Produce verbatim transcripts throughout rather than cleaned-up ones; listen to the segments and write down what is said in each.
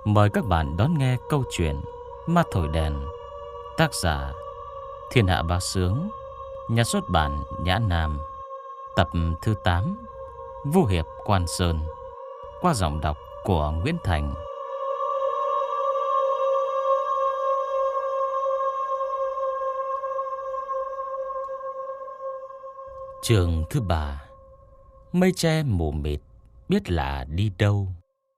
Mời các bạn đón nghe câu chuyện Ma Thổi Đèn. Tác giả Thiên Hạ Bá Sướng. Nhà xuất bản Nhã Nam. Tập thứ tám, Vu Hiệp Quan Sơn. Qua giọng đọc của Nguyễn Thành. Chương thứ ba. Mây tre mù mịt, biết là đi đâu.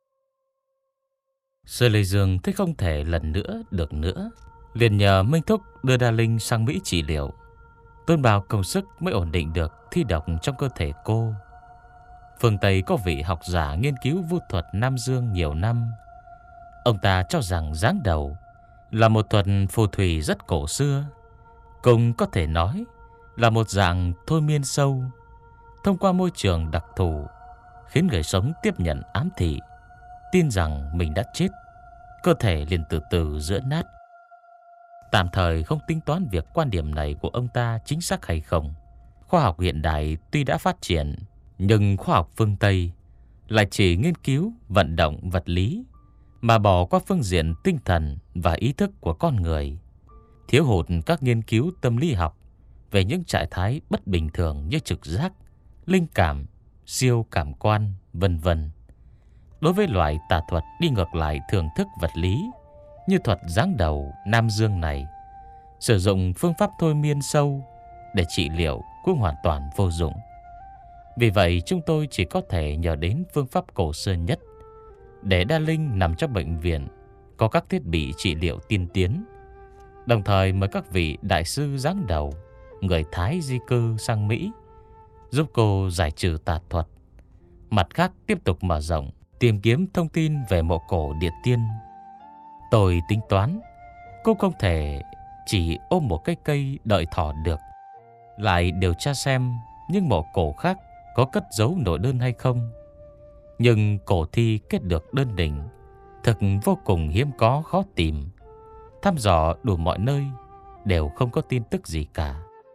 Sơ Lê Dương thấy không thể lần nữa được nữa, liền nhờ Minh Thúc đưa Đa Linh sang Mỹ trị liệu. Tôn bao công sức mới ổn định được thi độc trong cơ thể cô. Phương Tây có vị học giả nghiên cứu vu thuật Nam Dương nhiều năm. Ông ta cho rằng giáng đầu là một thuật phù thủy rất cổ xưa, cũng có thể nói là một dạng thôi miên sâu, thông qua môi trường đặc thù khiến người sống tiếp nhận ám thị, tin rằng mình đã chết, cơ thể liền từ từ giữa nát. Tạm thời không tính toán việc quan điểm này của ông ta chính xác hay không. Khoa học hiện đại tuy đã phát triển, nhưng khoa học phương Tây lại chỉ nghiên cứu vận động vật lý, mà bỏ qua phương diện tinh thần và ý thức của con người, thiếu hụt các nghiên cứu tâm lý học về những trạng thái bất bình thường như trực giác, linh cảm, siêu cảm quan, vân vân. Đối với loại tà thuật đi ngược lại thưởng thức vật lý như thuật giáng đầu Nam Dương này, sử dụng phương pháp thôi miên sâu để trị liệu cũng hoàn toàn vô dụng. Vì vậy chúng tôi chỉ có thể nhờ đến phương pháp cổ xưa nhất, để Đa Linh nằm trong bệnh viện có các thiết bị trị liệu tiên tiến, đồng thời mời các vị đại sư giáng đầu người Thái di cư sang Mỹ giúp cô giải trừ tà thuật. Mặt khác tiếp tục mở rộng tìm kiếm thông tin về mộ cổ Địa Tiên. Tôi tính toán cô không thể chỉ ôm một cái cây đợi thỏ được, lại điều tra xem những mộ cổ khác có cất giấu nội đơn hay không. Nhưng cổ thi kết được đơn đình thực vô cùng hiếm có, khó tìm. Thăm dò đủ mọi nơi đều không có tin tức gì cả.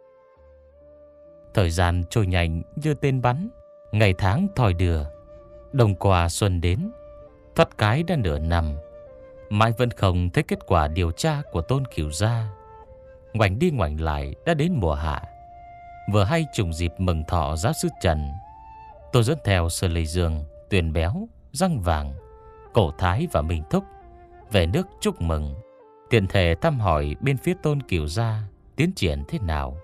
Thời gian trôi nhanh như tên bắn, ngày tháng thoi đưa. Đông qua xuân đến, thoát cái đã nửa năm, mãi vẫn không thấy kết quả điều tra của Tôn Cửu gia. Ngoảnh đi ngoảnh lại đã đến mùa hạ, vừa hay trùng dịp mừng thọ giáo sư Trần. Tôi dẫn theo Sơ Lê Dương, Tuyền Béo, Răng Vàng, Cổ Thái và Minh Thúc về nước chúc mừng, tiện thể thăm hỏi bên phía Tôn Cửu gia tiến triển thế nào.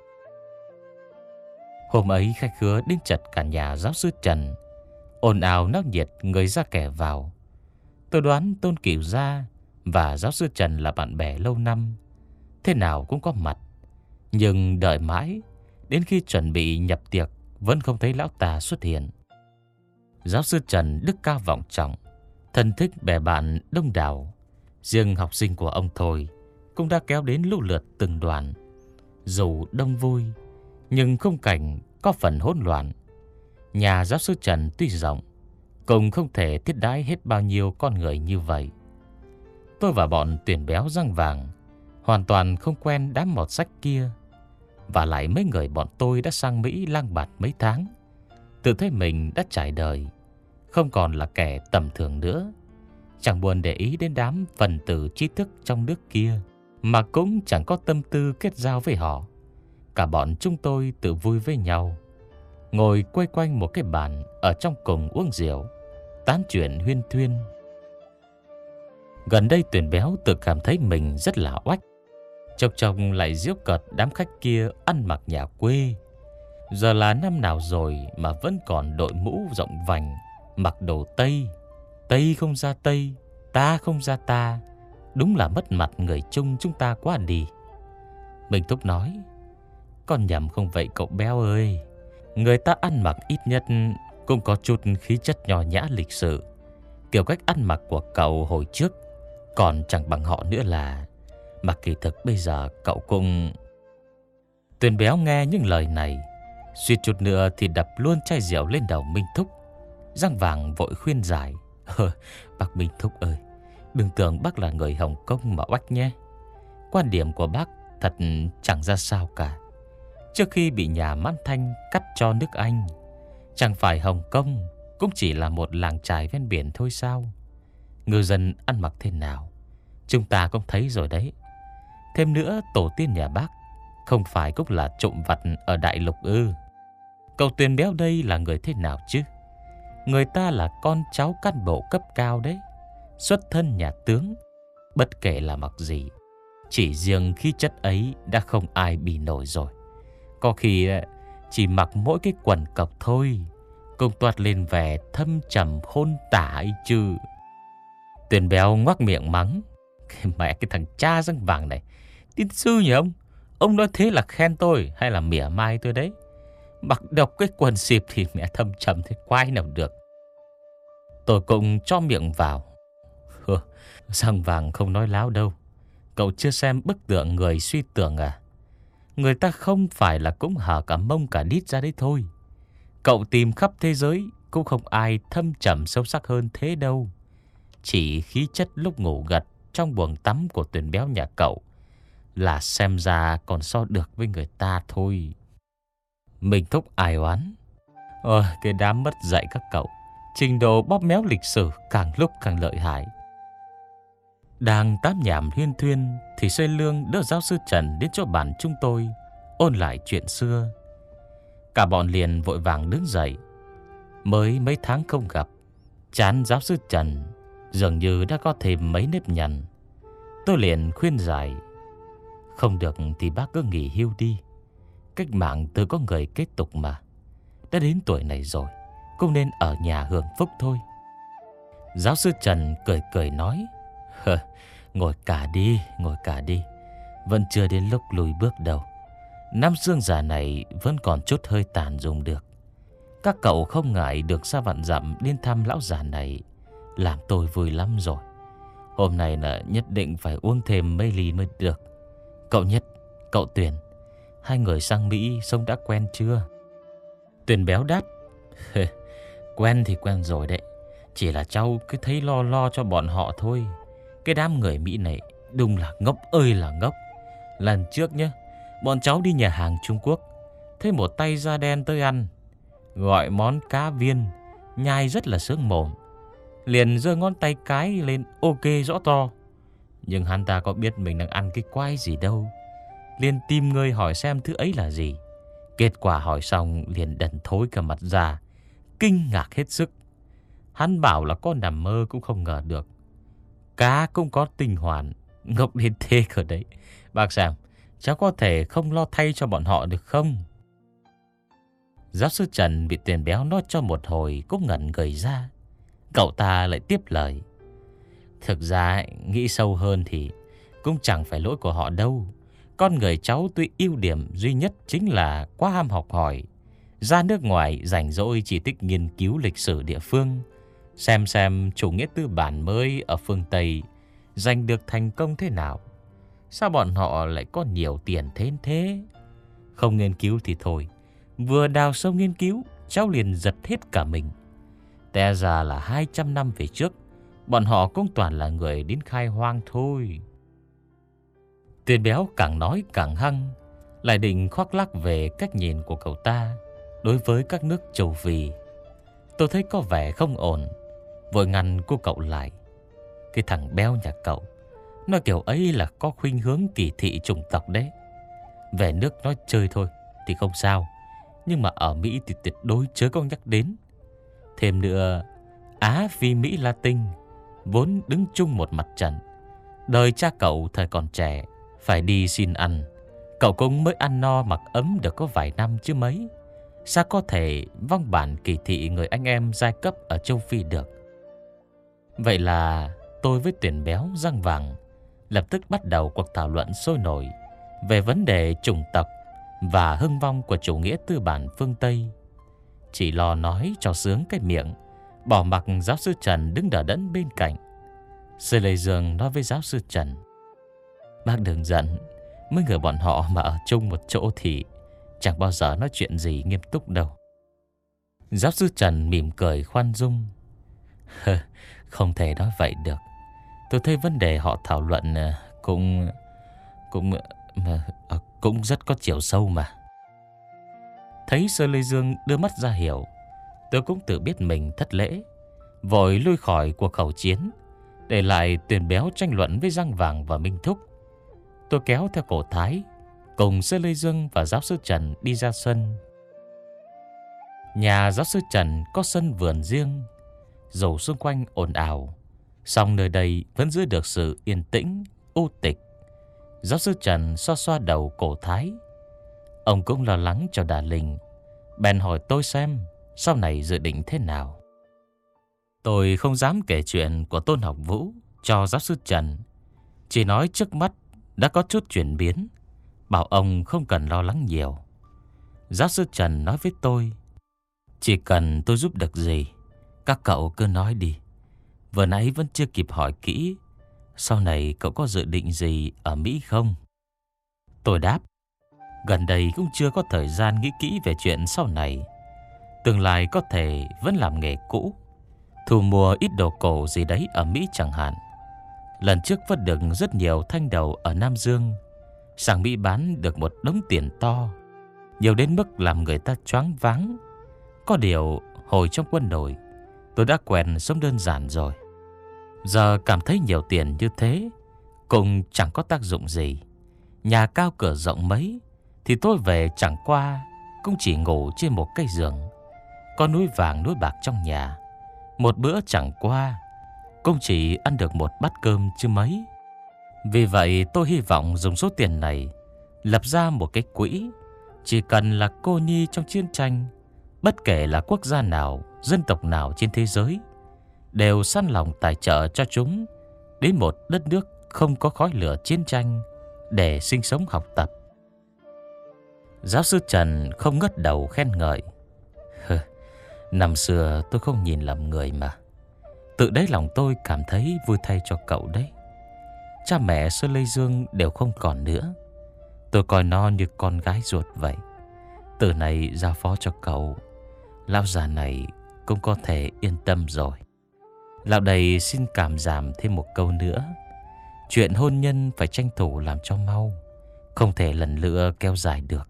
Hôm ấy khách khứa đến chật cả nhà giáo sư Trần, ồn ào náo nhiệt, người ra kẻ vào. Tôi đoán Tôn Cửu gia và giáo sư Trần là bạn bè lâu năm, thế nào cũng có mặt. Nhưng đợi mãi, đến khi chuẩn bị nhập tiệc vẫn không thấy lão ta xuất hiện. Giáo sư Trần đức cao vọng trọng, thân thích bè bạn đông đảo. Riêng học sinh của ông thôi cũng đã kéo đến lũ lượt từng đoàn. Dù đông vui, nhưng khung cảnh có phần hỗn loạn. Nhà giáo sư Trần tuy rộng, cũng không thể tiếp đãi hết bao nhiêu con người như vậy. Tôi và bọn Tuyền Béo, Răng Vàng hoàn toàn không quen đám mọt sách kia. Và lại mấy người bọn tôi đã sang Mỹ lang bạt mấy tháng, tự thấy mình đã trải đời, không còn là kẻ tầm thường nữa. Chẳng buồn để ý đến đám phần tử trí thức trong nước kia, mà cũng chẳng có tâm tư kết giao với họ. Cả bọn chúng tôi tự vui với nhau, ngồi quay quanh một cái bàn ở trong cùng uống rượu, tán chuyện huyên thuyên. Gần đây Tuyền Béo tự cảm thấy mình rất là oách, chốc chốc lại giễu cợt đám khách kia ăn mặc nhà quê. Giờ là năm nào rồi mà vẫn còn đội mũ rộng vành, mặc đồ Tây. Tây không ra Tây, ta không ra ta, đúng là mất mặt người chung chúng ta quá đi. Minh Thúc nói: Con nhầm không vậy cậu Béo ơi, người ta ăn mặc ít nhất cũng có chút khí chất nho nhã lịch sự. Kiểu cách ăn mặc của cậu hồi trước còn chẳng bằng họ nữa là. Mà kỳ thực bây giờ cậu cũng... Tuyền Béo nghe những lời này, suýt chút nữa thì đập luôn chai rượu lên đầu Minh Thúc. Răng Vàng vội khuyên giải: Ờ, bác Minh Thúc ơi, đừng tưởng bác là người Hồng Kông mà oách nhé. Quan điểm của bác thật chẳng ra sao cả. Trước khi bị nhà Mãn Thanh cắt cho nước Anh, chẳng phải Hồng Kông cũng chỉ là một làng chài ven biển thôi sao? ngư dân ăn mặc thế nào chúng ta cũng thấy rồi đấy. Thêm nữa, tổ tiên nhà bác không phải cũng là trộm vặt ở đại lục ư? Cậu Tuyền Béo đây là người thế nào chứ? Người ta là con cháu cán bộ cấp cao đấy, xuất thân nhà tướng. Bất kể là mặc gì, chỉ riêng khí chất ấy đã không ai bì nổi rồi. Có khi chỉ mặc mỗi cái quần cộc thôi cũng toát lên vẻ thâm trầm khôn tả ấy chứ. Tuyền Béo ngoác miệng mắng: Cái mẹ cái thằng cha răng vàng này, tin sư nhỉ ông? Ông nói thế là khen tôi hay là mỉa mai tôi đấy? Mặc độc cái quần xịp thì mẹ thâm trầm thế quái nào được. Tôi cũng cho miệng vào: Hừ, răng vàng không nói láo đâu. Cậu chưa xem bức tượng người suy tưởng à? Người ta không phải là cũng hở cả mông cả đít ra đấy thôi. Cậu tìm khắp thế giới cũng không ai thâm trầm sâu sắc hơn thế đâu. Chỉ khí chất lúc ngủ gật trong buồng tắm của Tuyền Béo nhà cậu là xem ra còn so được với người ta thôi. Mình Thúc ai oán: Ôi, cái đám mất dạy các cậu, trình độ bóp méo lịch sử càng lúc càng lợi hại. Đang tám nhảm huyên thuyên thì Xoay Lương đỡ giáo sư Trần đến chỗ bàn chúng tôi ôn lại chuyện xưa. Cả bọn liền vội vàng đứng dậy. Mới mấy tháng không gặp, trán giáo sư Trần dường như đã có thêm mấy nếp nhăn. Tôi liền khuyên giải: Không được thì bác cứ nghỉ hưu đi. Cách mạng tự có người kết tục mà. Đã đến tuổi này rồi, cũng nên ở nhà hưởng phúc thôi. Giáo sư Trần cười cười nói: Hờ, ngồi cả đi, ngồi cả đi. Vẫn chưa đến lúc lùi bước đâu. Năm xương già này vẫn còn chút hơi tàn dùng được. Các cậu không ngại được xa vạn dặm đến thăm lão già này, làm tôi vui lắm rồi. Hôm nay là nhất định phải uống thêm mấy ly mới được. Cậu Nhất, cậu Tuyền, hai người sang Mỹ sống đã quen chưa? Tuyền Béo đáp: Quen thì quen rồi đấy. Chỉ là cháu cứ thấy lo lo cho bọn họ thôi. Cái đám người Mỹ này đúng là ngốc ơi là ngốc. Lần trước nhá, bọn cháu đi nhà hàng Trung Quốc, thấy một tay da đen tới ăn, gọi món cá viên, nhai rất là sướng mồm. Liền giơ ngón tay cái lên ok rõ to. Nhưng hắn ta có biết mình đang ăn cái quái gì đâu. Liền tìm người hỏi xem thứ ấy là gì. Kết quả hỏi xong liền đần thối cả mặt ra, kinh ngạc hết sức. Hắn bảo là có nằm mơ cũng không ngờ được, cá cũng có tinh hoàn. Ngốc đến thế cơ đấy. Bác Sam, cháu có thể không lo thay cho bọn họ được không? Giáo sư Trần bị Tuyền Béo nói cho một hồi cũng ngẩn người ra. Cậu ta lại tiếp lời: Thực ra nghĩ sâu hơn thì cũng chẳng phải lỗi của họ đâu. Con người cháu tuy ưu điểm duy nhất chính là quá ham học hỏi. Ra nước ngoài rảnh rỗi chỉ thích nghiên cứu lịch sử địa phương, xem xem chủ nghĩa tư bản mới ở phương Tây giành được thành công thế nào. Sao bọn họ lại có nhiều tiền thế thế? Không nghiên cứu thì thôi, vừa đào sâu nghiên cứu, cháu liền giật hết cả mình. Té ra là hai trăm năm về trước, bọn họ cũng toàn là người đến khai hoang thôi. Tuyền Béo càng nói càng hăng, lại định khoác lác về cách nhìn của cậu ta đối với các nước châu Phi. Tôi thấy có vẻ không ổn, vội ngăn cô cậu lại. Cái thằng Béo nhà cậu nói kiểu ấy là có khuynh hướng kỳ thị chủng tộc đấy. Về nước nói chơi thôi thì không sao, nhưng mà ở Mỹ thì tuyệt đối chớ có nhắc đến. Thêm nữa, Á Phi Mỹ Latin vốn đứng chung một mặt trận. Đời cha cậu thời còn trẻ phải đi xin ăn, cậu cũng mới ăn no mặc ấm được có vài năm chứ mấy. Sao có thể vong bản kỳ thị người anh em giai cấp ở châu Phi được? Vậy là tôi với Tuyền Béo răng vàng lập tức bắt đầu cuộc thảo luận sôi nổi về vấn đề chủng tộc và hưng vong của chủ nghĩa tư bản phương Tây. Chỉ lo nói cho sướng cái miệng, bỏ mặc giáo sư Trần đứng đờ đẫn bên cạnh. Sư Lê Dương nói với giáo sư Trần: Bác đừng giận, mấy người bọn họ mà ở chung một chỗ thì chẳng bao giờ nói chuyện gì nghiêm túc đâu. Giáo sư Trần mỉm cười khoan dung: Không thể nói vậy được. Tôi thấy vấn đề họ thảo luận cũng cũng cũng rất có chiều sâu mà. Thấy Sơ Lê Dương đưa mắt ra hiểu, tôi cũng tự biết mình thất lễ, vội lui khỏi cuộc khẩu chiến, Để lại Tuyền Béo tranh luận với Răng Vàng và Minh Thúc, tôi kéo theo cổ Thái cùng Sơ Lê Dương và giáo sư Trần đi ra sân. Nhà giáo sư Trần có sân vườn riêng, dù xung quanh ồn ào, song nơi đây vẫn giữ được sự yên tĩnh, u tịch. Giáo sư Trần xoa xoa đầu cổ Thái. Ông cũng lo lắng cho Đà Linh, bèn hỏi tôi xem sau này dự định thế nào. Tôi không dám kể chuyện của Tôn Học Vũ cho giáo sư Trần, chỉ nói trước mắt đã có chút chuyển biến, bảo ông không cần lo lắng nhiều. Giáo sư Trần nói với tôi, chỉ cần tôi giúp được gì, các cậu cứ nói đi. Vừa nãy vẫn chưa kịp hỏi kỹ, sau này cậu có dự định gì ở Mỹ không? Tôi đáp, gần đây cũng chưa có thời gian nghĩ kỹ về chuyện sau này. Tương lai có thể vẫn làm nghề cũ, thu mua ít đồ cổ gì đấy ở Mỹ chẳng hạn. Lần trước vớt được rất nhiều thanh đầu ở Nam Dương, sang Mỹ bán được một đống tiền to, nhiều đến mức làm người ta choáng váng. Có điều hồi trong quân đội, tôi đã quen sống đơn giản rồi. Giờ cảm thấy nhiều tiền như thế cũng chẳng có tác dụng gì. Nhà cao cửa rộng mấy thì tôi về chẳng qua cũng chỉ ngủ trên một cái giường. Có núi vàng núi bạc trong nhà, một bữa chẳng qua cũng chỉ ăn được một bát cơm chứ mấy. Vì vậy tôi hy vọng dùng số tiền này lập ra một cái quỹ. Chỉ cần là cô nhi trong chiến tranh, bất kể là quốc gia nào, dân tộc nào trên thế giới, đều sẵn lòng tài trợ cho chúng đến một đất nước không có khói lửa chiến tranh để sinh sống học tập. Giáo sư Trần không ngớt đầu khen ngợi. Năm xưa tôi không nhìn lầm người mà. Tự đáy lòng tôi cảm thấy vui thay cho cậu đấy. Cha mẹ Sơ Lê Dương đều không còn nữa. Tôi coi nó như con gái ruột vậy. Từ này giao phó cho cậu, lão già này cũng có thể yên tâm rồi. Lão đây xin cảm giảm thêm một câu nữa. Chuyện hôn nhân phải tranh thủ làm cho mau, không thể lần lnữa kéo dài được.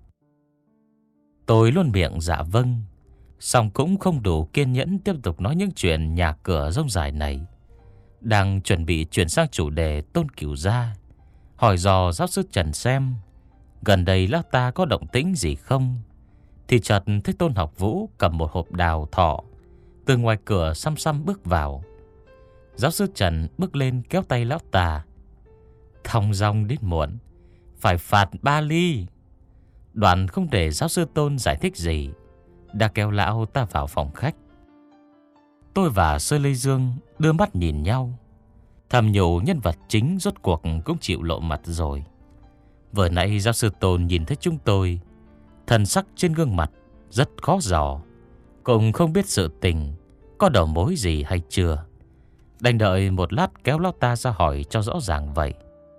Tôi luôn miệng dạ vâng, song cũng không đủ kiên nhẫn tiếp tục nói những chuyện nhà cửa rông dài này. Đang chuẩn bị chuyển sang chủ đề Tôn Cửu Gia, hỏi dò giáo sư Trần xem gần đây lão ta có động tĩnh gì không, thì chợt thấy Tôn Học Vũ cầm một hộp đào thọ từ ngoài cửa xăm xăm bước vào. Giáo sư Trần bước lên kéo tay lão ta. Thong dong đến muộn, phải phạt ba ly. Đoạn không để giáo sư Tôn giải thích gì, đã kéo lão ta vào phòng khách. Tôi và Sơ Lê Dương đưa mắt nhìn nhau, thầm nhủ nhân vật chính rốt cuộc cũng chịu lộ mặt rồi. Vừa nãy giáo sư Tôn nhìn thấy chúng tôi, thần sắc trên gương mặt rất khó dò, cũng không biết sự tình có đầu mối gì hay chưa. Đành đợi một lát kéo lão ta ra hỏi cho rõ ràng vậy.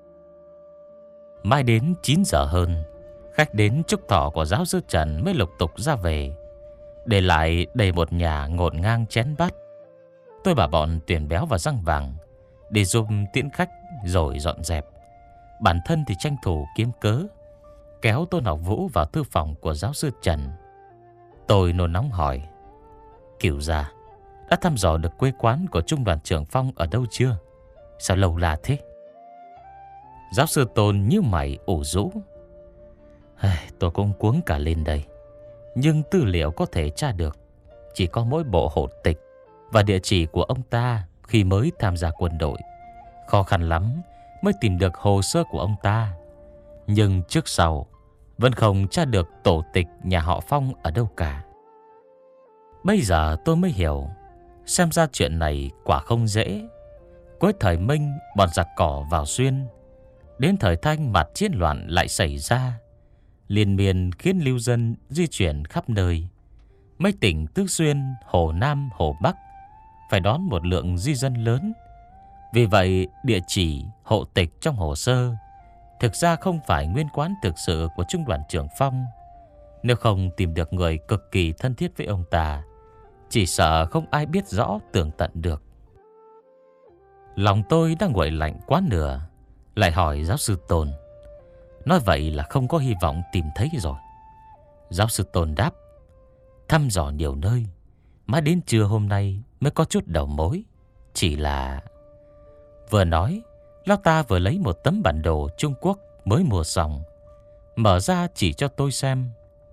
Mai đến chín giờ hơn, khách đến chúc thọ của giáo sư Trần mới lục tục ra về, để lại đầy một nhà ngổn ngang chén bát. Tôi bảo bọn Tuyền Béo và Răng Vàng để giúp tiễn khách rồi dọn dẹp. Bản thân thì tranh thủ kiếm cớ kéo Tôn Học Vũ vào thư phòng của giáo sư Trần. Tôi nôn nóng hỏi, Cửu gia đã thăm dò được quê quán của trung đoàn trưởng Phong ở đâu chưa? Sao lâu là thế? Giáo sư Tôn nhíu mày ủ rũ. Tôi cũng cuống cả lên đây, nhưng tư liệu có thể tra được chỉ có mỗi bộ hộ tịch và địa chỉ của ông ta khi mới tham gia quân đội. Khó khăn lắm mới tìm được hồ sơ của ông ta, nhưng trước sau vẫn không tra được tổ tịch nhà họ Phong ở đâu cả. Bây giờ tôi mới hiểu, xem ra chuyện này quả không dễ. Cuối thời Minh, bọn giặc cỏ vào Xuyên, đến thời Thanh mặt chiến loạn lại xảy ra, liên miên khiến lưu dân di chuyển khắp nơi. Mấy tỉnh Tứ Xuyên, Hồ Nam, Hồ Bắc phải đón một lượng di dân lớn. Vì vậy, địa chỉ, hộ tịch trong hồ sơ thực ra không phải nguyên quán thực sự của trung đoàn trưởng Phong. Nếu không tìm được người cực kỳ thân thiết với ông ta, chỉ sợ không ai biết rõ tường tận được. Lòng tôi đang nguội lạnh quá nửa, lại hỏi giáo sư Tôn. Nói vậy là không có hy vọng tìm thấy rồi. Giáo sư Tôn đáp, thăm dò nhiều nơi, mãi đến trưa hôm nay mới có chút đầu mối. Chỉ là Vừa nói, lão ta vừa lấy một tấm bản đồ Trung Quốc mới mua xong, mở ra chỉ cho tôi xem.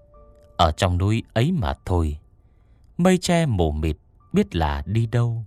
Ở trong núi ấy mà thôi, mây che mù mịt, biết là đi đâu.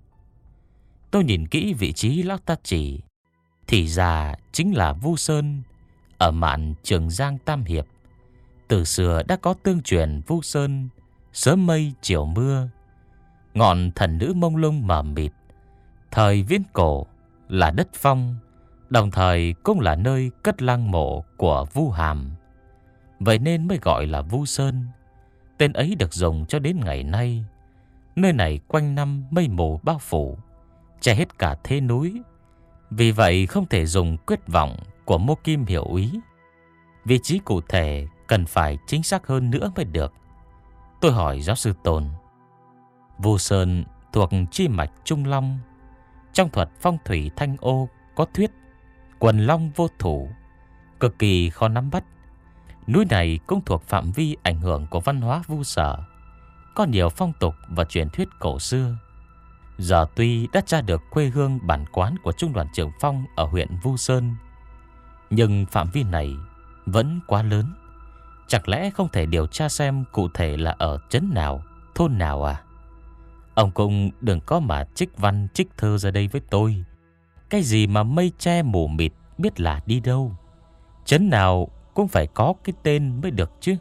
Tôi nhìn kỹ vị trí lão ta chỉ, thì ra chính là Vu Sơn, ở mạn Trường Giang Tam Hiệp. Từ xưa đã có tương truyền Vu Sơn, sớm mây chiều mưa, ngọn thần nữ mông lung mờ mịt. Thời viễn cổ là đất phong, đồng thời cũng là nơi cất lăng mộ của Vu Hàm. Vậy nên mới gọi là Vu Sơn. Tên ấy được dùng cho đến ngày nay. Nơi này quanh năm mây mù bao phủ, che hết cả thế núi. Vì vậy không thể dùng quyết vọng của Mô Kim Hiểu Úy. Vị trí cụ thể cần phải chính xác hơn nữa mới được. Tôi hỏi giáo sư Tôn. Vu Sơn thuộc chi mạch Trung Long. Trong thuật phong thủy Thanh Ô có thuyết quần long vô thủ, cực kỳ khó nắm bắt. Núi này cũng thuộc phạm vi ảnh hưởng của văn hóa Vu Sở, có nhiều phong tục và truyền thuyết cổ xưa. Giờ tuy đã tra được quê hương bản quán của Trung đoàn Trường Phong ở huyện Vu Sơn, nhưng phạm vi này vẫn quá lớn. Chẳng lẽ không thể điều tra xem cụ thể là ở trấn nào, thôn nào à? Ông cũng đừng có mà trích văn trích thơ ra đây với tôi. Cái gì mà mây che mù mịt, biết là đi đâu. Trấn nào cũng phải có cái tên mới được chứ.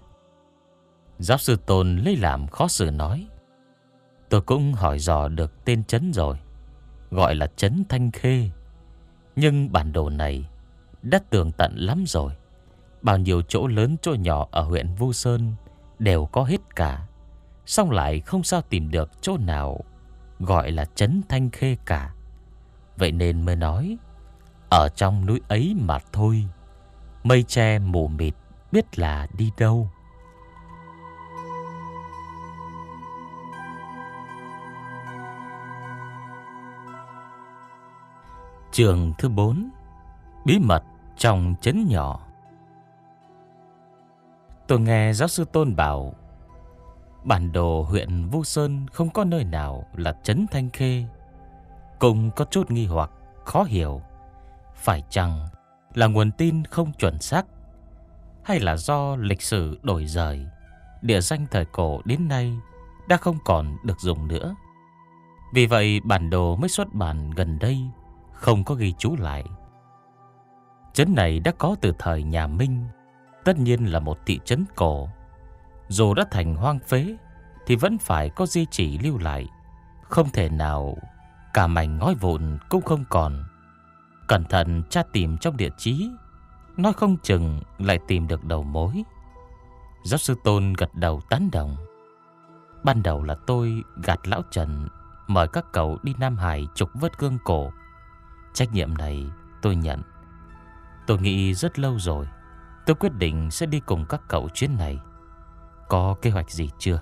Giáo sư Tôn lấy làm khó xử nói. Tôi cũng hỏi dò được tên trấn rồi, gọi là trấn Thanh Khê. Nhưng bản đồ này đã tường tận lắm rồi. Bao nhiêu chỗ lớn chỗ nhỏ ở huyện Vu Sơn đều có hết cả, song lại không sao tìm được chỗ nào gọi là trấn Thanh Khê cả. Vậy nên mới nói ở trong núi ấy mà thôi, mây che mù mịt, biết là đi đâu. Chương thứ bốn. Bí mật trong trấn nhỏ. Tôi nghe giáo sư Tôn bảo bản đồ huyện Vu Sơn không có nơi nào là trấn Thanh Khê, cũng có chút nghi hoặc khó hiểu. Phải chăng là nguồn tin không chuẩn xác, hay là do lịch sử đổi dời, địa danh thời cổ đến nay đã không còn được dùng nữa? Vì vậy bản đồ mới xuất bản gần đây không có ghi chú lại. Trấn này đã có từ thời nhà Minh, tất nhiên là một thị trấn cổ. Dù đã thành hoang phế thì vẫn phải có di chỉ lưu lại, không thể nào cả mảnh ngói vụn cũng không còn. Cẩn thận tra tìm trong địa chí, nói không chừng lại tìm được đầu mối. Giáo sư Tôn gật đầu tán đồng. Ban đầu là tôi gạt lão Trần mời các cậu đi Nam Hải trục vớt gương cổ. Trách nhiệm này tôi nhận. Tôi nghĩ rất lâu rồi, tôi quyết định sẽ đi cùng các cậu chuyến này. Có kế hoạch gì chưa?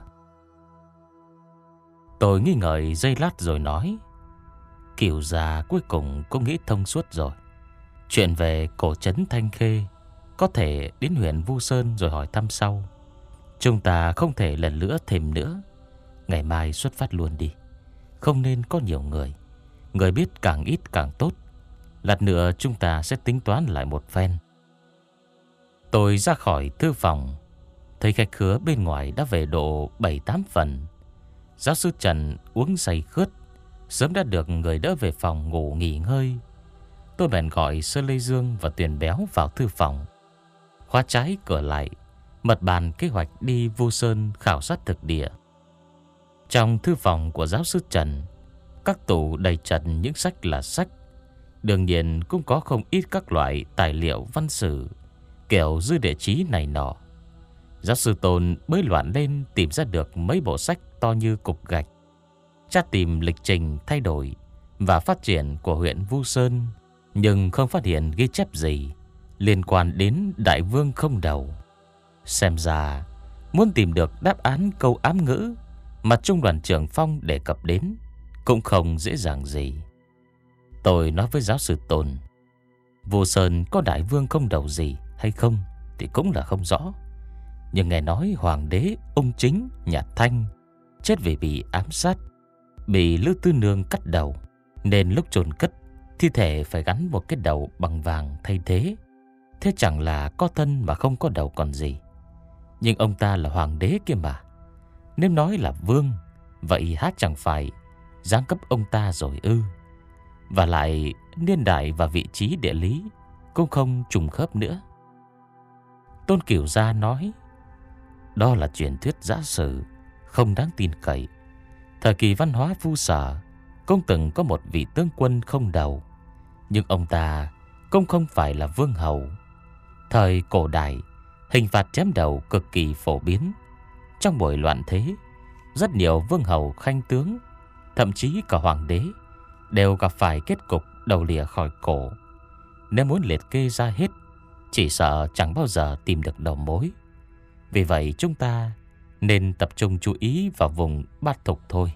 Tôi nghi ngợi giây lát rồi nói. Kiểu già cuối cùng cũng nghĩ thông suốt rồi. Chuyện về cổ trấn Thanh Khê có thể đến huyện Vu Sơn rồi hỏi thăm sau. Chúng ta không thể lần nữa thêm nữa. Ngày mai xuất phát luôn đi. Không nên có nhiều người. Người biết càng ít càng tốt. Lát nữa chúng ta sẽ tính toán lại một phen. Tôi ra khỏi thư phòng, thấy khách khứa bên ngoài đã về độ bảy tám phần. Giáo sư Trần uống say khướt, sớm đã được người đỡ về phòng ngủ nghỉ ngơi. Tôi bèn gọi Sơ Lê Dương và Tuyền Béo vào thư phòng, khóa trái cửa lại, mật bàn kế hoạch đi Vu Sơn khảo sát thực địa. Trong thư phòng của giáo sư Trần, các tủ đầy trần những sách là sách. Đương nhiên cũng có không ít các loại tài liệu văn sử, kiểu dư địa chí này nọ. Giáo sư Tôn bới loạn lên tìm ra được mấy bộ sách to như cục gạch, tra tìm lịch trình thay đổi và phát triển của huyện Vu Sơn, nhưng không phát hiện ghi chép gì liên quan đến Đại Vương Không Đầu. Xem ra muốn tìm được đáp án câu ám ngữ mà Trung đoàn Trường Phong đề cập đến cũng không dễ dàng gì. Tôi nói với giáo sư Tôn, Vu Sơn có Đại Vương Không Đầu gì hay không thì cũng là không rõ. Nhưng nghe nói Hoàng đế Ung Chính nhà Thanh chết vì bị ám sát, bị Lữ Tư Nương cắt đầu, nên lúc chôn cất Thi thể phải gắn một cái đầu bằng vàng thay thế. Thế chẳng là có thân mà không có đầu còn gì. Nhưng ông ta là hoàng đế kia mà. Nếu nói là vương, vậy hát chẳng phải giáng cấp ông ta rồi ư? Và lại niên đại và vị trí địa lý cũng không trùng khớp nữa. Tôn Cửu Gia nói, đó là truyền thuyết giả sử, không đáng tin cậy. Thời kỳ văn hóa Vu Sở cũng từng có một vị tướng quân không đầu, nhưng ông ta cũng không phải là vương hầu. Thời cổ đại, hình phạt chém đầu cực kỳ phổ biến. Trong buổi loạn thế, rất nhiều vương hầu khanh tướng, thậm chí cả hoàng đế, đều gặp phải kết cục đầu lìa khỏi cổ. Nếu muốn liệt kê ra hết, chỉ sợ chẳng bao giờ tìm được đầu mối. Vì vậy chúng ta nên tập trung chú ý vào vùng Bát Thục thôi.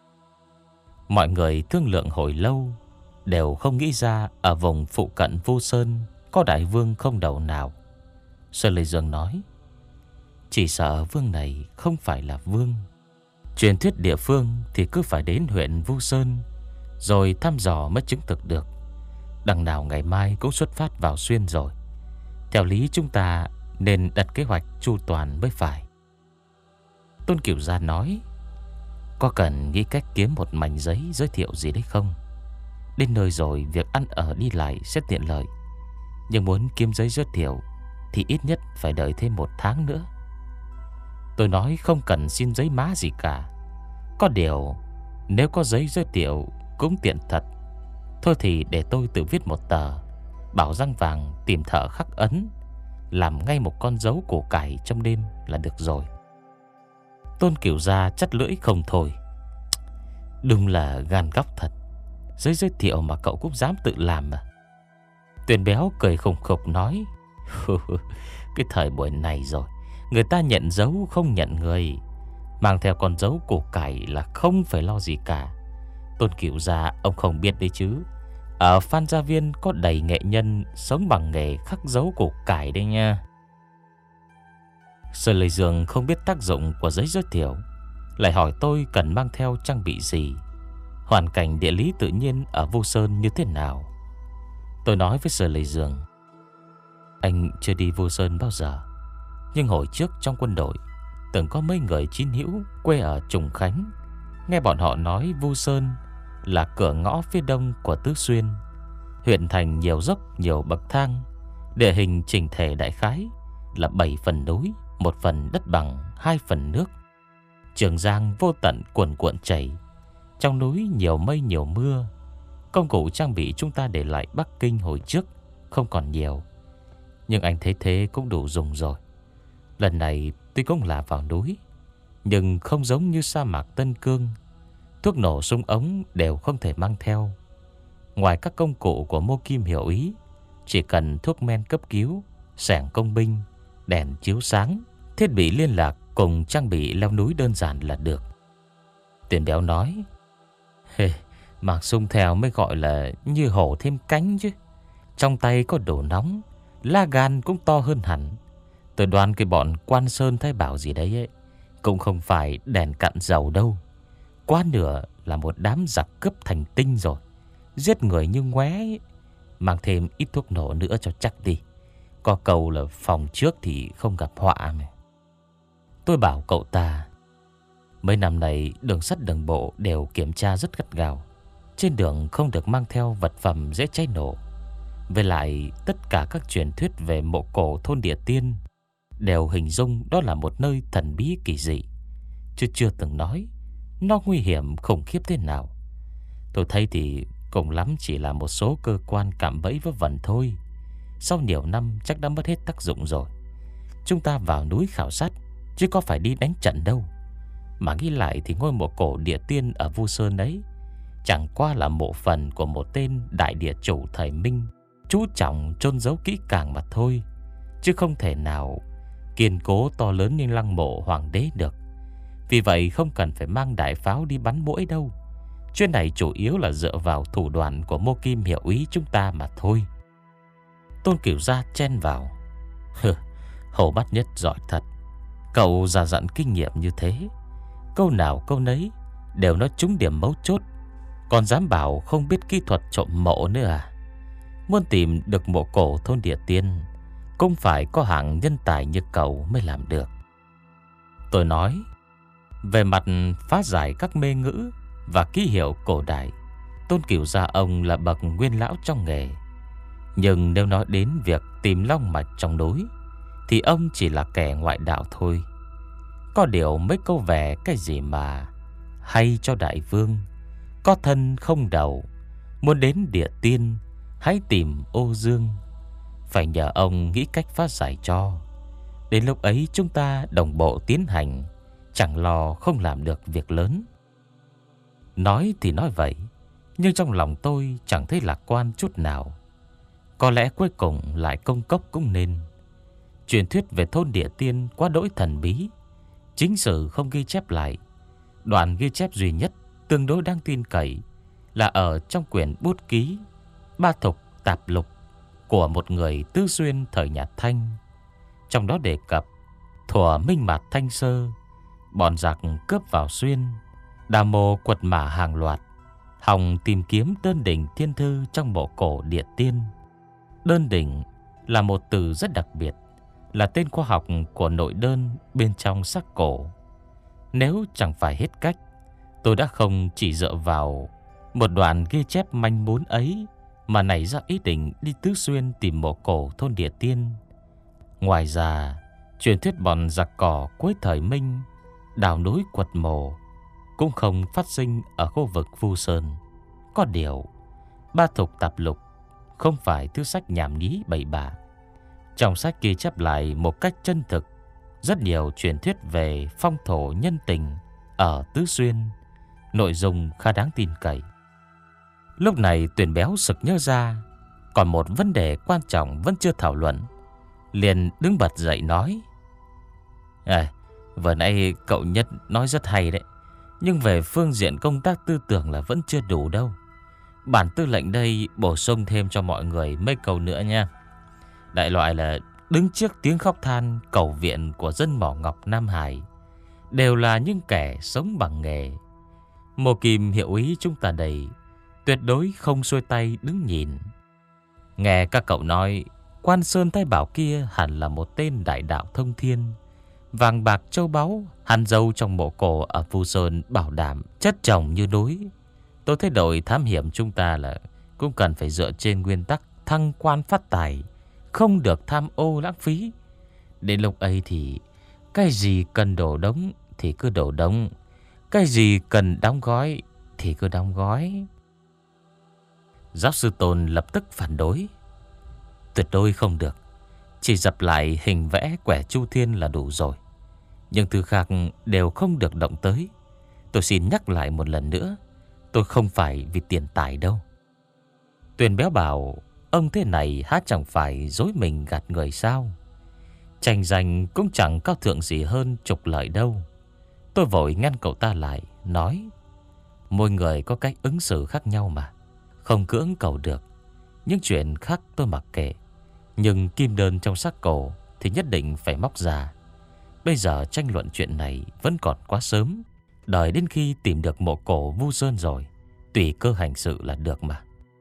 Mọi người thương lượng hồi lâu, đều không nghĩ ra ở vùng phụ cận Vu Sơn có đại vương không đầu nào. Sơn Lê Dương nói, chỉ sợ vương này không phải là vương. Truyền thuyết địa phương thì cứ phải đến huyện Vu Sơn rồi thăm dò mới chứng thực được. Đằng nào ngày mai cũng xuất phát vào Xuyên rồi. Theo lý chúng ta nên đặt kế hoạch chu toàn mới phải. Tôn Cửu Gia nói, có cần nghĩ cách kiếm một mảnh giấy giới thiệu gì đấy không? Đến nơi rồi việc ăn ở đi lại sẽ tiện lợi. Nhưng muốn kiếm giấy giới thiệu thì ít nhất phải đợi thêm một tháng nữa. Tôi nói không cần xin giấy má gì cả. Có điều nếu có giấy giới thiệu cũng tiện thật. Thôi thì để tôi tự viết một tờ, bảo răng vàng tìm thợ khắc ấn, làm ngay một con dấu củ cải trong đêm là được rồi. Tôn Cửu Gia chắt lưỡi không thôi. Đúng là gan góc thật. Giấy giới thiệu mà cậu cũng dám tự làm mà. Tuyền Béo cười khùng khục nói, cái thời buổi này rồi, người ta nhận dấu không nhận người. Mang theo con dấu củ cải là không phải lo gì cả. Tôn Cửu Gia ông không biết đấy chứ, ở Phan Gia Viên có đầy nghệ nhân sống bằng nghề khắc dấu củ cải đây nha. Sơn Lê Dương không biết tác dụng của giấy giới thiệu, lại hỏi tôi cần mang theo trang bị gì, hoàn cảnh địa lý tự nhiên ở Vu Sơn như thế nào. Tôi nói với Sơn Lê Dương, anh chưa đi Vu Sơn bao giờ, nhưng hồi trước trong quân đội từng có mấy người chiến hữu quê ở Trùng Khánh. Nghe bọn họ nói Vu Sơn là cửa ngõ phía đông của Tứ Xuyên. Huyện thành nhiều dốc nhiều bậc thang, địa hình chỉnh thể đại khái là bảy phần núi, một phần đất bằng, hai phần nước. Trường Giang vô tận cuồn cuộn chảy, trong núi nhiều mây nhiều mưa. Công cụ trang bị chúng ta để lại Bắc Kinh hồi trước không còn nhiều, nhưng anh thấy thế cũng đủ dùng rồi. Lần này tuy cũng là vào núi, nhưng không giống như sa mạc Tân Cương. Thuốc nổ súng ống đều không thể mang theo. Ngoài các công cụ của Mô Kim hiểu ý, chỉ cần thuốc men cấp cứu, xẻng công binh, đèn chiếu sáng, thiết bị liên lạc cùng trang bị leo núi đơn giản là được. Tuyền Béo nói, hey, mang súng theo mới gọi là như hổ thêm cánh chứ. Trong tay có đồ nóng, lá gan cũng to hơn hẳn. Tôi đoán cái bọn Quan Sơn Thái Bảo gì đấy ấy, cũng không phải đèn cạn dầu đâu. Quá nửa là một đám giặc cướp thành tinh rồi, giết người như ngoé ấy. Mang thêm ít thuốc nổ nữa cho chắc đi. Có câu là phòng trước thì không gặp họa mà. Tôi bảo cậu ta, mấy năm này đường sắt đường bộ đều kiểm tra rất gắt gao. Trên đường không được mang theo vật phẩm dễ cháy nổ. Với lại tất cả các truyền thuyết về mộ cổ thôn Địa Tiên đều hình dung đó là một nơi thần bí kỳ dị, chứ chưa từng nói nó nguy hiểm khủng khiếp thế nào. Tôi thấy thì cùng lắm chỉ là một số cơ quan cạm bẫy vớ vẩn thôi. Sau nhiều năm chắc đã mất hết tác dụng rồi. Chúng ta vào núi khảo sát, chứ có phải đi đánh trận đâu. Mà nghĩ lại thì ngôi mộ cổ Địa Tiên ở Vu Sơn ấy chẳng qua là mộ phần của một tên đại địa chủ thời Minh, chú trọng chôn giấu kỹ càng mà thôi, chứ không thể nào kiên cố to lớn như lăng mộ hoàng đế được. Vì vậy không cần phải mang đại pháo đi bắn muỗi đâu. Chuyện này chủ yếu là dựa vào thủ đoạn của Mô Kim hiểu ý chúng ta mà thôi. Tôn Cửu Gia chen vào, hừ, Hồ Bát Nhất giỏi thật. Cậu già dặn kinh nghiệm như thế, câu nào câu nấy đều nói trúng điểm mấu chốt. Còn dám bảo không biết kỹ thuật trộm mộ nữa à? Muốn tìm được mộ cổ thôn Địa Tiên cũng phải có hạng nhân tài như cậu mới làm được. Tôi nói, về mặt phá giải các mê ngữ và ký hiệu cổ đại, Tôn Cửu gia ông là bậc nguyên lão trong nghề. Nhưng nếu nói đến việc tìm long mạch trong núi thì ông chỉ là kẻ ngoại đạo thôi. Có điều mấy câu vẽ cái gì mà hay cho đại vương, có thân không đầu, muốn đến địa tiên hãy tìm ô dương, phải nhờ ông nghĩ cách phá giải cho. Đến lúc ấy chúng ta đồng bộ tiến hành, chẳng lo không làm được việc lớn. Nói thì nói vậy, nhưng trong lòng tôi chẳng thấy lạc quan chút nào. Có lẽ cuối cùng lại công cốc cũng nên. Truyền thuyết về thôn Địa Tiên quá đỗi thần bí, chính sử không ghi chép lại. Đoạn ghi chép duy nhất tương đối đáng tin cậy là ở trong quyển bút ký Ba Thục Tạp Lục của một người tư xuyên thời nhà Thanh. Trong đó đề cập thuở Minh Mạt Thanh Sơ, bọn giặc cướp vào xuyên, đà mồ quật mã hàng loạt, hòng tìm kiếm đơn đỉnh thiên thư trong mộ cổ Địa Tiên. Đơn đỉnh là một từ rất đặc biệt, là tên khoa học của nội đơn bên trong sắc cổ. Nếu chẳng phải hết cách, tôi đã không chỉ dựa vào một đoạn ghi chép manh mún ấy mà nảy ra ý định đi tứ xuyên tìm mộ cổ thôn Địa Tiên. Ngoài ra, truyền thuyết bọn giặc cỏ cuối thời Minh đào núi quật mộ cũng không phát sinh ở khu vực Vu Sơn. Có điều, Ba Thục Tạp Lục không phải thứ sách nhảm nhí bậy bạ. Trong sách ghi chép lại một cách chân thực rất nhiều truyền thuyết về phong thổ nhân tình ở Tứ Xuyên, nội dung khá đáng tin cậy. Lúc này Tuyền Béo sực nhớ ra còn một vấn đề quan trọng vẫn chưa thảo luận, liền đứng bật dậy nói: À, vừa nãy cậu Nhất nói rất hay đấy, nhưng về phương diện công tác tư tưởng là vẫn chưa đủ đâu. Bản tư lệnh đây bổ sung thêm cho mọi người mấy câu nữa nha. Đại loại là đứng trước tiếng khóc than cầu viện của dân mỏ ngọc Nam Hải đều là những kẻ sống bằng nghề. Mộ Kim hiệu ý chúng ta đây tuyệt đối không xuôi tay đứng nhìn. Nghe các cậu nói, Quan Sơn Thái Bảo kia hẳn là một tên đại đạo thông thiên. Vàng bạc châu báu hàn dâu trong mộ cổ ở Vu Sơn bảo đảm chất chồng như núi. Tôi thấy đội thám hiểm chúng ta là cũng cần phải dựa trên nguyên tắc thăng quan phát tài, không được tham ô lãng phí. Đến lúc ấy thì cái gì cần đổ đống thì cứ đổ đống, cái gì cần đóng gói thì cứ đóng gói. Giáo sư Tôn lập tức phản đối: Tuyệt đối không được. Chỉ dập lại hình vẽ quẻ Chu Thiên là đủ rồi, nhưng thứ khác đều không được động tới. Tôi xin nhắc lại một lần nữa, tôi không phải vì tiền tài đâu. Tuyền Béo bảo: Ông thế này há chẳng phải dối mình gạt người sao? Tranh giành cũng chẳng cao thượng gì hơn trục lợi đâu. Tôi vội ngăn cậu ta lại, nói: Mỗi người có cách ứng xử khác nhau mà, không cưỡng cầu được. Những chuyện khác tôi mặc kệ, nhưng kim đơn trong xác cổ thì nhất định phải móc ra. Bây giờ tranh luận chuyện này vẫn còn quá sớm. Đợi đến khi tìm được mộ cổ Vu Sơn rồi, tùy cơ hành sự là được mà.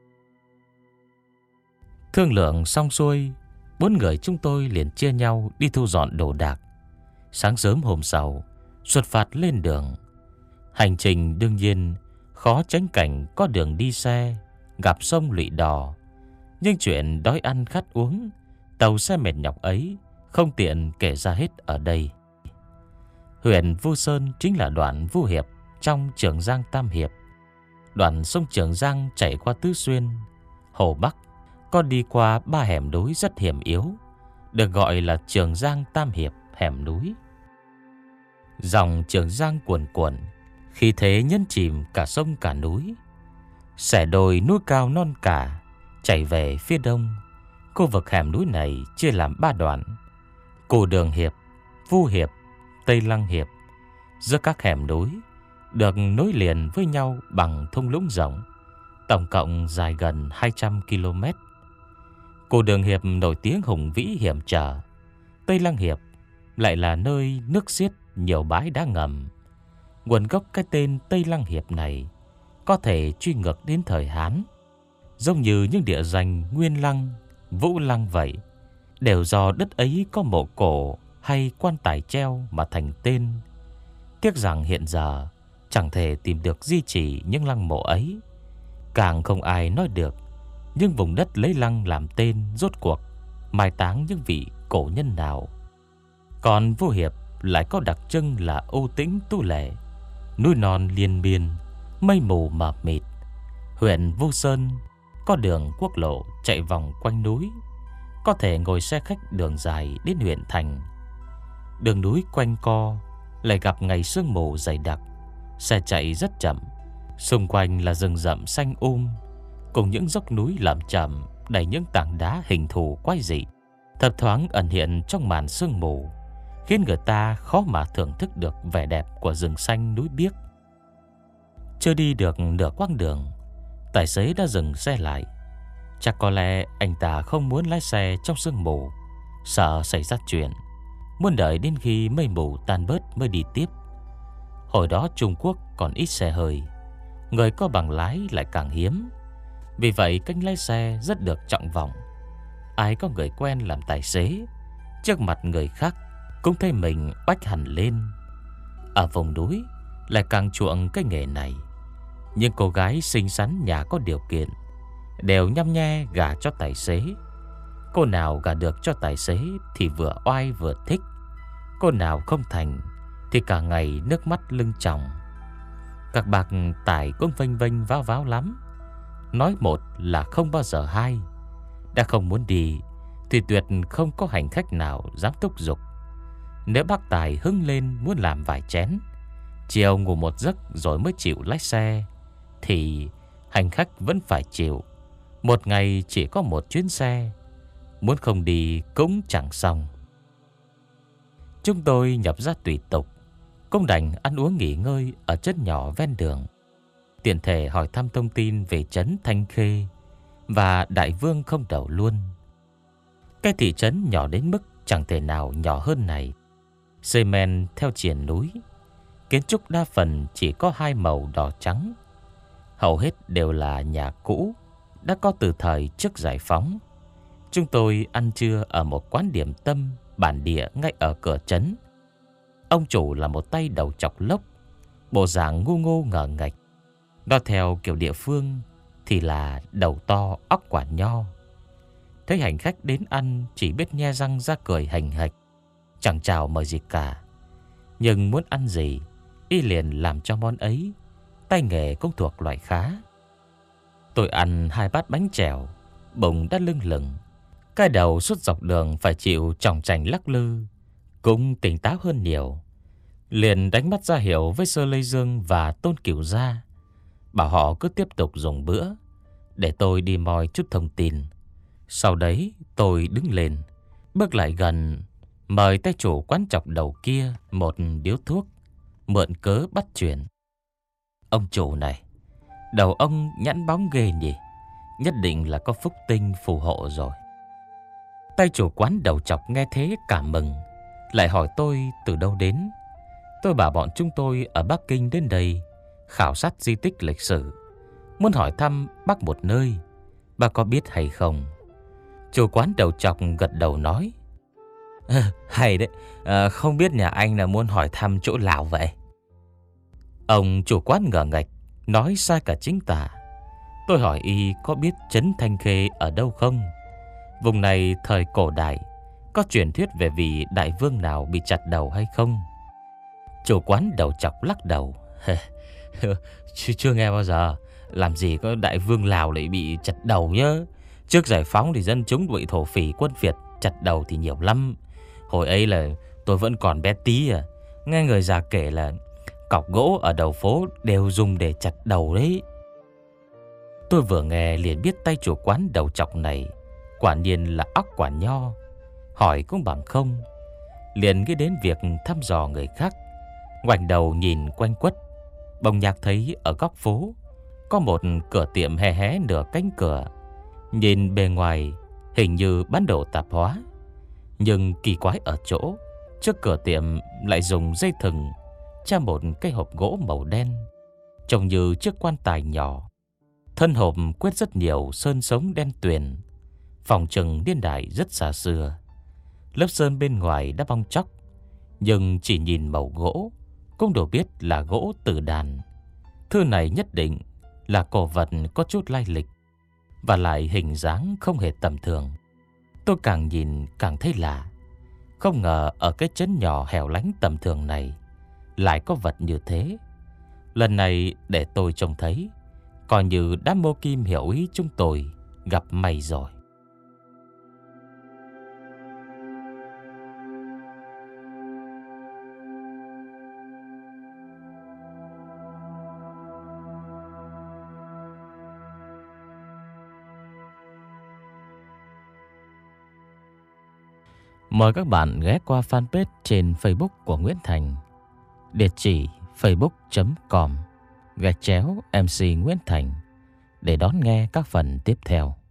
Thương lượng xong xuôi, bốn người chúng tôi liền chia nhau đi thu dọn đồ đạc. Sáng sớm hôm sau, xuất phát lên đường. Hành trình đương nhiên khó tránh cảnh có đường đi xe, gặp sông lụy đò. Nhưng chuyện đói ăn khát uống, tàu xe mệt nhọc ấy không tiện kể ra hết ở đây. Huyện Vu Sơn chính là đoạn Vu Hiệp trong Trường Giang Tam Hiệp. Đoạn sông Trường Giang chảy qua Tứ Xuyên, Hồ Bắc, có đi qua ba hẻm núi rất hiểm yếu, được gọi là Trường Giang Tam Hiệp hẻm núi. Dòng Trường Giang cuồn cuộn, khi thế nhấn chìm cả sông cả núi. Xẻ đồi núi cao non cả chảy về phía đông. Khu vực hẻm núi này chia làm ba đoạn: Cổ Đường Hiệp, Vu Hiệp, Tây Lăng Hiệp. Giữa các hẻm núi được nối liền với nhau bằng thung lũng rộng, tổng cộng dài gần hai trăm ki lô mét. Cổ Đường Hiệp nổi tiếng hùng vĩ hiểm trở. Tây Lăng Hiệp lại là nơi nước xiết nhiều bãi đá ngầm. Nguồn gốc cái tên Tây Lăng Hiệp này có thể truy ngược đến thời Hán, giống như những địa danh Nguyên Lăng, Vũ Lăng vậy, đều do đất ấy có mộ cổ hay quan tài treo mà thành tên. Tiếc rằng hiện giờ chẳng thể tìm được di chỉ những lăng mộ ấy, càng không ai nói được những vùng đất lấy lăng làm tên rốt cuộc mai táng những vị cổ nhân nào. Còn Vô Hiệp lại có đặc trưng là ô tĩnh tu lệ, núi non liên miên, mây mù mờ mịt. Huyện Vô Sơn có đường quốc lộ chạy vòng quanh núi, có thể ngồi xe khách đường dài đến huyện thành. Đường núi quanh co, lại gặp ngày sương mù dày đặc, xe chạy rất chậm. Xung quanh là rừng rậm xanh um, cùng những dốc núi lởm chởm đầy những tảng đá hình thù quái dị, thấp thoáng ẩn hiện trong màn sương mù, khiến người ta khó mà thưởng thức được vẻ đẹp của rừng xanh núi biếc. Chưa đi được nửa quãng đường, tài xế đã dừng xe lại. Chắc có lẽ anh ta không muốn lái xe trong sương mù, sợ xảy ra chuyện, muốn đợi đến khi mây mù tan bớt mới đi tiếp. Hồi đó Trung Quốc còn ít xe hơi, người có bằng lái lại càng hiếm, vì vậy cách lái xe rất được trọng vọng. Ai có người quen làm tài xế, trước mặt người khác cũng thấy mình oách hẳn lên. Ở vùng núi lại càng chuộng cái nghề này. Nhưng cô gái xinh xắn nhà có điều kiện đều nhăm nhe gả cho tài xế. Cô nào gả được cho tài xế thì vừa oai vừa thích, cô nào không thành thì cả ngày nước mắt lưng tròng. Các bác tài cũng vênh vênh váo váo lắm, nói một là không bao giờ hai. Đã không muốn đi thì tuyệt không có hành khách nào dám thúc giục. Nếu bác tài hứng lên muốn làm vài chén, chiều ngủ một giấc rồi mới chịu lái xe, thì hành khách vẫn phải chịu. Một ngày chỉ có một chuyến xe, muốn không đi cũng chẳng xong. Chúng tôi nhập ra tùy tục, cũng đành ăn uống nghỉ ngơi ở chân nhỏ ven đường, tiện thể hỏi thăm thông tin về trấn Thanh Khê và Đại Vương Không Đầu luôn. Cái thị trấn nhỏ đến mức chẳng thể nào nhỏ hơn này, xây men theo triền núi, kiến trúc đa phần chỉ có hai màu đỏ trắng, hầu hết đều là nhà cũ đã có từ thời trước giải phóng. Chúng tôi ăn trưa ở một quán điểm tâm bản địa ngay ở cửa trấn. Ông chủ là một tay đầu chọc lốc, bộ dạng ngu ngô ngờ ngạch. Nói theo kiểu địa phương thì là đầu to óc quả nho. Thấy hành khách đến ăn chỉ biết nhe răng ra cười hành hạch, chẳng chào mời gì cả. Nhưng muốn ăn gì, y liền làm cho món ấy, tay nghề cũng thuộc loại khá. Tôi ăn hai bát bánh chèo, bụng đã lưng lửng. Cái đầu suốt dọc đường phải chịu chòng chành lắc lư, cũng tỉnh táo hơn nhiều. Liền đánh mắt ra hiệu với Sơ Lê Dương và Tôn Cửu Gia, bảo họ cứ tiếp tục dùng bữa, để tôi đi moi chút thông tin. Sau đấy tôi đứng lên, bước lại gần, mời tay chủ quán chọc đầu kia một điếu thuốc, mượn cớ bắt chuyện. Ông chủ này, đầu ông nhẵn bóng ghê nhỉ, nhất định là có phúc tinh phù hộ rồi. Tay chủ quán đầu chọc nghe thế cảm mừng, lại hỏi tôi từ đâu đến. Tôi bảo bọn chúng tôi ở Bắc Kinh đến đây khảo sát di tích lịch sử, muốn hỏi thăm bác một nơi, bác có biết hay không? Chủ quán đầu chọc gật đầu nói, à, hay đấy, à, không biết nhà anh là muốn hỏi thăm chỗ nào vậy? Ông chủ quán ngờ ngạch, nói sai cả chính tả. Tôi hỏi y có biết trấn Thanh Khê ở đâu không? Vùng này thời cổ đại có truyền thuyết về vị đại vương nào bị chặt đầu hay không? Chủ quán đầu chọc lắc đầu, chưa, chưa nghe bao giờ. Làm gì có đại vương Lào lại bị chặt đầu nhớ. Trước giải phóng thì dân chúng bị thổ phỉ quân Việt chặt đầu thì nhiều lắm. Hồi ấy là tôi vẫn còn bé tí à, nghe người già kể là cọc gỗ ở đầu phố đều dùng để chặt đầu đấy. Tôi vừa nghe liền biết tay chủ quán đầu chọc này quả nhiên là óc quả nho, hỏi cũng bằng không. Liền nghĩ đến việc thăm dò người khác, ngoảnh đầu nhìn quanh quất, bỗng nhạc thấy ở góc phố có một cửa tiệm hé hé nửa cánh cửa. Nhìn bề ngoài hình như bán đồ tạp hóa, nhưng kỳ quái ở chỗ trước cửa tiệm lại dùng dây thừng tra một cái hộp gỗ màu đen. trông như chiếc quan tài nhỏ. Thân hộp quét rất nhiều sơn sống đen tuyền, phòng trừng niên đại rất xa xưa. Lớp sơn bên ngoài đã bong tróc, nhưng chỉ nhìn màu gỗ cũng đủ biết là gỗ tử đàn. Thư này nhất định là cổ vật có chút lai lịch, và lại hình dáng không hề tầm thường. Tôi càng nhìn càng thấy lạ. Không ngờ ở cái trấn nhỏ hẻo lánh tầm thường này lại có vật như thế. Lần này để tôi trông thấy, coi như đám mô kim hiểu ý chúng tôi gặp may rồi. Mời các bạn ghé qua fanpage trên Facebook của Nguyễn Thành, địa chỉ facebook chấm com gạch chéo em xê Nguyễn Thành để đón nghe các phần tiếp theo.